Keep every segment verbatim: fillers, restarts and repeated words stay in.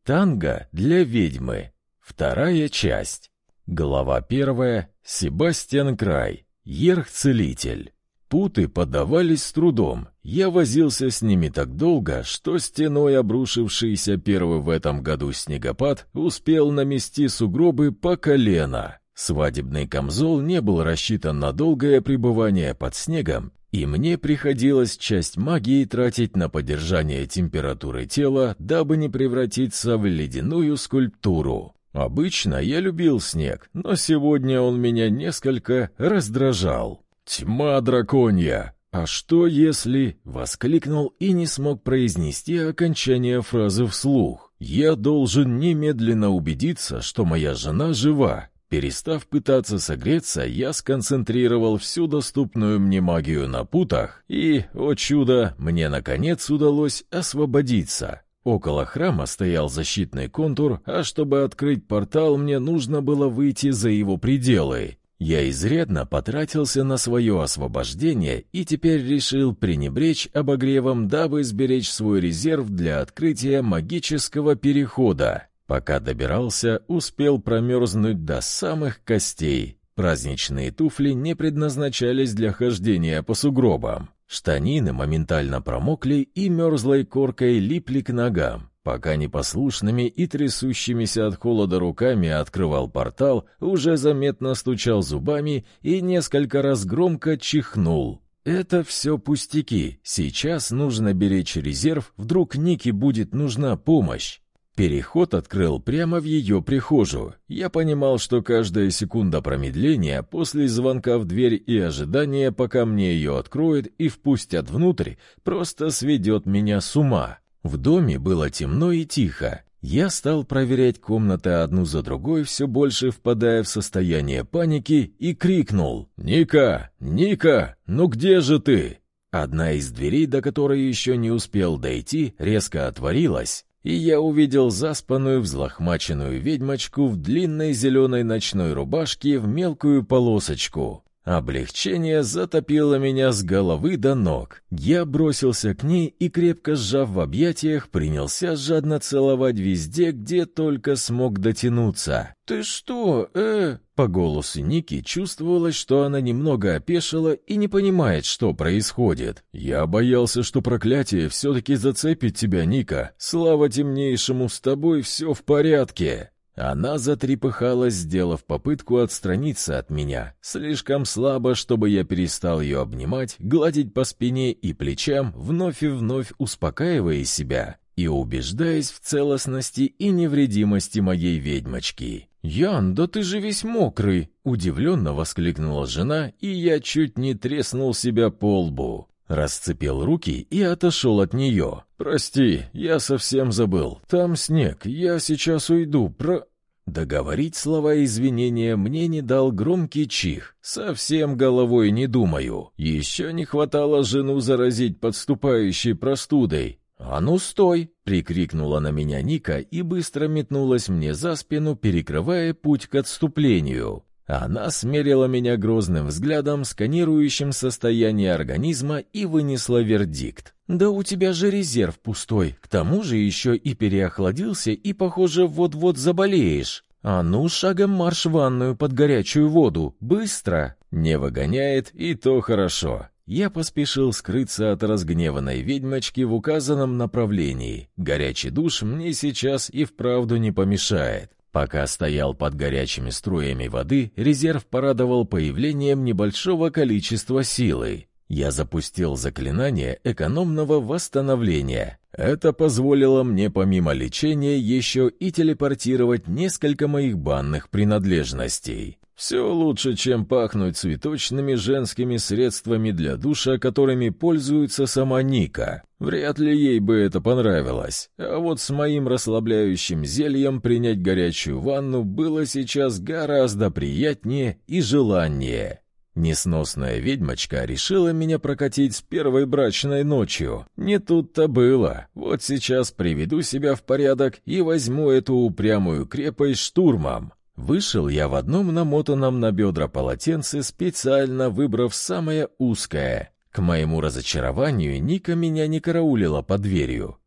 Танго для ведьмы. Вторая часть. Глава первая. Себастьян Край. Ерх-целитель. Путы поддавались с трудом. Я возился с ними так долго, что стеной обрушившийся первый в этом году снегопад успел намести сугробы по колено. Свадебный камзол не был рассчитан на долгое пребывание под снегом, и мне приходилось часть магии тратить на поддержание температуры тела, дабы не превратиться в ледяную скульптуру. Обычно я любил снег, но сегодня он меня несколько раздражал. «Тьма драконья! А что если...» — воскликнул и не смог произнести окончание фразы вслух. «Я должен немедленно убедиться, что моя жена жива». Перестав пытаться согреться, я сконцентрировал всю доступную мне магию на путах, и, о чудо, мне наконец удалось освободиться. Около храма стоял защитный контур, а чтобы открыть портал, мне нужно было выйти за его пределы. Я изрядно потратился на свое освобождение и теперь решил пренебречь обогревом, дабы сберечь свой резерв для открытия магического перехода. Пока добирался, успел промерзнуть до самых костей. Праздничные туфли не предназначались для хождения по сугробам. Штанины моментально промокли и мерзлой коркой липли к ногам. Пока непослушными и трясущимися от холода руками открывал портал, уже заметно стучал зубами и несколько раз громко чихнул. Это все пустяки. Сейчас нужно беречь резерв, вдруг Нике будет нужна помощь. Переход открыл прямо в ее прихожую. Я понимал, что каждая секунда промедления после звонка в дверь и ожидания, пока мне ее откроют и впустят внутрь, просто сведет меня с ума. В доме было темно и тихо. Я стал проверять комнаты одну за другой, все больше впадая в состояние паники, и крикнул: «Ника! Ника! Ну где же ты?» Одна из дверей, до которой еще не успел дойти, резко отворилась, и я увидел заспанную взлохмаченную ведьмочку в длинной зеленой ночной рубашке в мелкую полосочку. Облегчение затопило меня с головы до ног. Я бросился к ней и, крепко сжав в объятиях, принялся жадно целовать везде, где только смог дотянуться. «Ты что, э?» По голосу Ники чувствовалось, что она немного опешила и не понимает, что происходит. «Я боялся, что проклятие все-таки зацепит тебя, Ника. Слава темнейшему, с тобой все в порядке». Она затрепыхалась, сделав попытку отстраниться от меня, слишком слабо, чтобы я перестал ее обнимать, гладить по спине и плечам, вновь и вновь успокаивая себя и убеждаясь в целостности и невредимости моей ведьмочки. «Ян, да ты же весь мокрый!» — удивленно воскликнула жена, и я чуть не треснул себя по лбу. Расцепил руки и отошел от нее. «Прости, я совсем забыл. Там снег, я сейчас уйду, про...» Договорить слова извинения мне не дал громкий чих. Совсем головой не думаю. Еще не хватало жену заразить подступающей простудой. «А ну стой!» — прикрикнула на меня Ника и быстро метнулась мне за спину, перекрывая путь к отступлению. Она смерила меня грозным взглядом, сканирующим состояние организма, и вынесла вердикт. «Да у тебя же резерв пустой, к тому же еще и переохладился, и, похоже, вот-вот заболеешь. А ну, шагом марш в ванную под горячую воду, быстро!» Не выгоняет, и то хорошо. Я поспешил скрыться от разгневанной ведьмочки в указанном направлении. Горячий душ мне сейчас и вправду не помешает. Пока стоял под горячими струями воды, резерв порадовал появлением небольшого количества силы. Я запустил заклинание экономного восстановления. Это позволило мне помимо лечения еще и телепортировать несколько моих банных принадлежностей. Все лучше, чем пахнуть цветочными женскими средствами для душа, которыми пользуется сама Ника. Вряд ли ей бы это понравилось. А вот с моим расслабляющим зельем принять горячую ванну было сейчас гораздо приятнее и желаннее. Несносная ведьмочка решила меня прокатить с первой брачной ночью. Не тут-то было. Вот сейчас приведу себя в порядок и возьму эту упрямую крепость штурмом. Вышел я в одном намотанном на бедра полотенце, специально выбрав самое узкое. К моему разочарованию, Ника меня не караулила под дверью.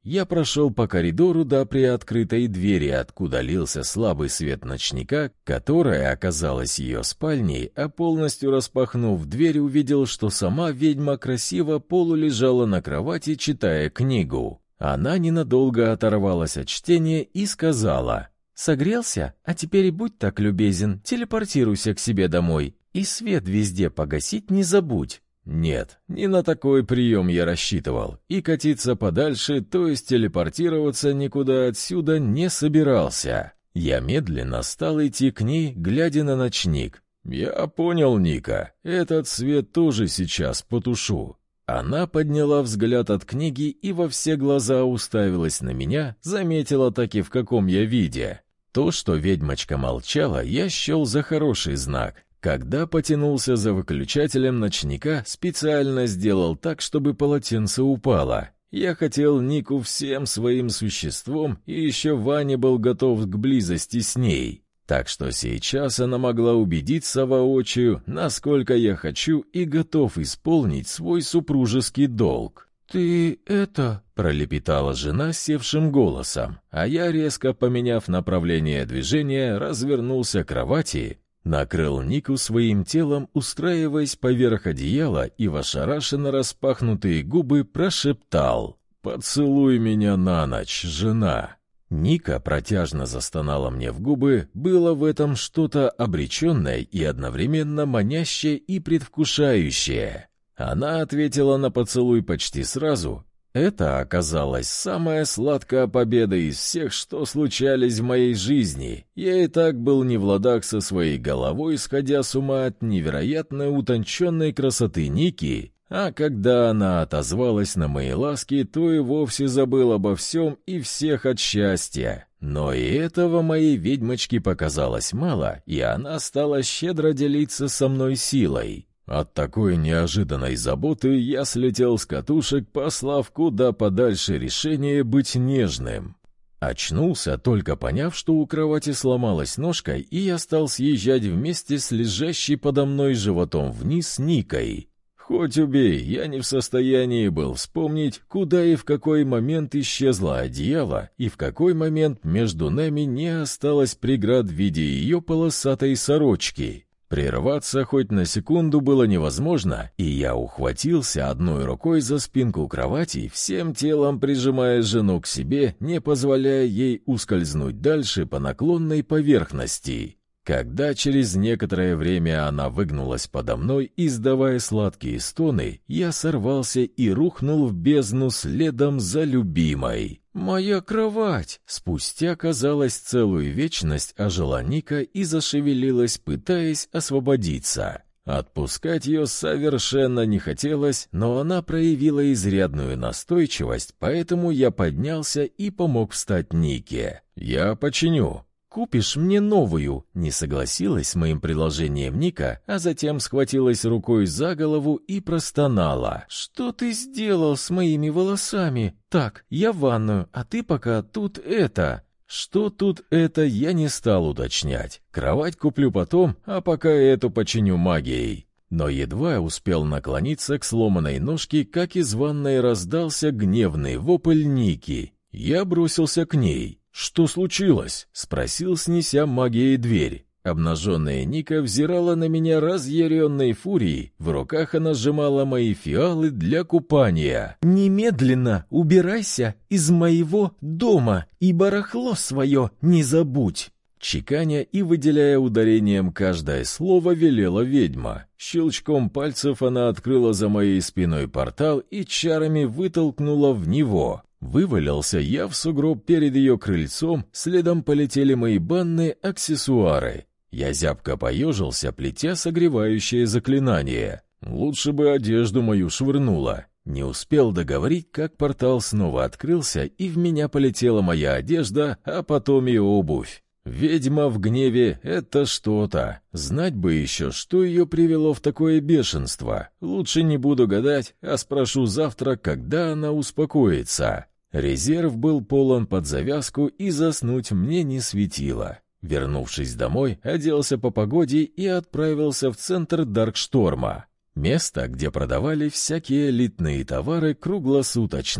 Я прошел по коридору до приоткрытой двери, откуда лился слабый свет ночника, которая оказалась ее спальней, а полностью распахнув дверь, увидел, что сама ведьма красиво полулежала на кровати, читая книгу. Она ненадолго оторвалась от чтения и сказала: «Согрелся? А теперь будь так любезен, телепортируйся к себе домой. И свет везде погасить не забудь». Нет, не на такой прием я рассчитывал, и катиться подальше, то есть телепортироваться никуда отсюда не собирался. Я медленно стал идти к ней, глядя на ночник. «Я понял, Ника, этот свет тоже сейчас потушу». Она подняла взгляд от книги и во все глаза уставилась на меня, заметила таки в каком я виде. То, что ведьмочка молчала, я счел за хороший знак. Когда потянулся за выключателем ночника, специально сделал так, чтобы полотенце упало. Я хотел Нику всем своим существом, и еще Ваня был готов к близости с ней. Так что сейчас она могла убедиться воочию, насколько я хочу и готов исполнить свой супружеский долг. «Ты это...» — пролепетала жена севшим голосом, а я, резко поменяв направление движения, развернулся к кровати, накрыл Нику своим телом, устраиваясь поверх одеяла, и в ошарашенно распахнутые губы прошептал: «Поцелуй меня на ночь, жена». Ника протяжно застонала мне в губы, было в этом что-то обреченное и одновременно манящее и предвкушающее. Она ответила на поцелуй почти сразу. Это оказалась самая сладкая победа из всех, что случались в моей жизни. Я и так был не в ладах со своей головой, сходя с ума от невероятно утонченной красоты Ники, а когда она отозвалась на мои ласки, то и вовсе забыл обо всем и всех от счастья. Но и этого моей ведьмочке показалось мало, и она стала щедро делиться со мной силой. От такой неожиданной заботы я слетел с катушек, послав куда подальше решение быть нежным. Очнулся, только поняв, что у кровати сломалась ножка, и я стал съезжать вместе с лежащей подо мной животом вниз Никой. Хоть убей, я не в состоянии был вспомнить, куда и в какой момент исчезло одеяло, и в какой момент между нами не осталось преград в виде ее полосатой сорочки. Прерваться хоть на секунду было невозможно, и я ухватился одной рукой за спинку кровати, всем телом прижимая жену к себе, не позволяя ей ускользнуть дальше по наклонной поверхности. Когда через некоторое время она выгнулась подо мной, издавая сладкие стоны, я сорвался и рухнул в бездну следом за любимой. «Моя кровать!» Спустя, казалось, целую вечность ожила Ника и зашевелилась, пытаясь освободиться. Отпускать ее совершенно не хотелось, но она проявила изрядную настойчивость, поэтому я поднялся и помог встать Нике. «Я починю». «Купишь мне новую?» — не согласилась с моим предложением Ника, а затем схватилась рукой за голову и простонала. «Что ты сделал с моими волосами? Так, я в ванную, а ты пока тут это...» Что тут это, я не стал уточнять. Кровать куплю потом, а пока эту починю магией. Но едва успел наклониться к сломанной ножке, как из ванной раздался гневный вопль Ники. Я бросился к ней. «Что случилось?» — спросил, снеся магией дверь. Обнаженная Ника взирала на меня разъяренной фурией, в руках она сжимала мои фиалы для купания. «Немедленно убирайся из моего дома и барахло свое не забудь!» Чеканя и выделяя ударением каждое слово, велела ведьма. Щелчком пальцев она открыла за моей спиной портал и чарами вытолкнула в него. Вывалился я в сугроб перед ее крыльцом, следом полетели мои банные аксессуары. Я зябко поежился, плетя согревающее заклинание. Лучше бы одежду мою швырнула. Не успел договорить, как портал снова открылся, и в меня полетела моя одежда, а потом и обувь. Ведьма в гневе — это что-то. Знать бы еще, что ее привело в такое бешенство. Лучше не буду гадать, а спрошу завтра, когда она успокоится. Резерв был полон под завязку, и заснуть мне не светило. Вернувшись домой, оделся по погоде и отправился в центр Даркшторма. Место, где продавали всякие элитные товары круглосуточно.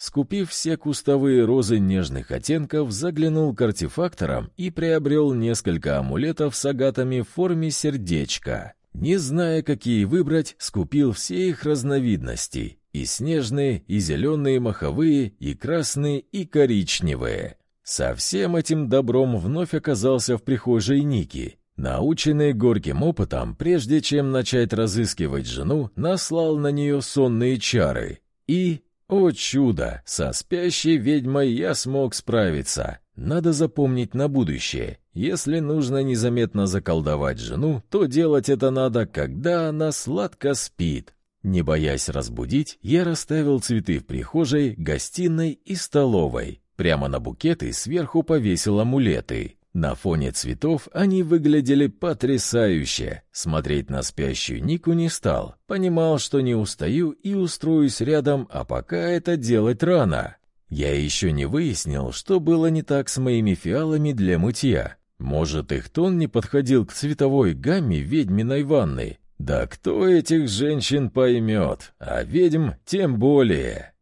Скупив все кустовые розы нежных оттенков, заглянул к артефакторам и приобрел несколько амулетов с агатами в форме сердечка. Не зная, какие выбрать, скупил все их разновидности. И снежные, и зеленые маховые, и красные, и коричневые. Со всем этим добром вновь оказался в прихожей Ники. Наученный горьким опытом, прежде чем начать разыскивать жену, наслал на нее сонные чары. И, о чудо, со спящей ведьмой я смог справиться. Надо запомнить на будущее. Если нужно незаметно заколдовать жену, то делать это надо, когда она сладко спит. Не боясь разбудить, я расставил цветы в прихожей, гостиной и столовой. Прямо на букеты сверху повесил амулеты. На фоне цветов они выглядели потрясающе. Смотреть на спящую Нику не стал. Понимал, что не устаю и устроюсь рядом, а пока это делать рано. Я еще не выяснил, что было не так с моими фиалами для мытья. Может, их тон не подходил к цветовой гамме ведьминой ванны. Да кто этих женщин поймет, а ведьм тем более.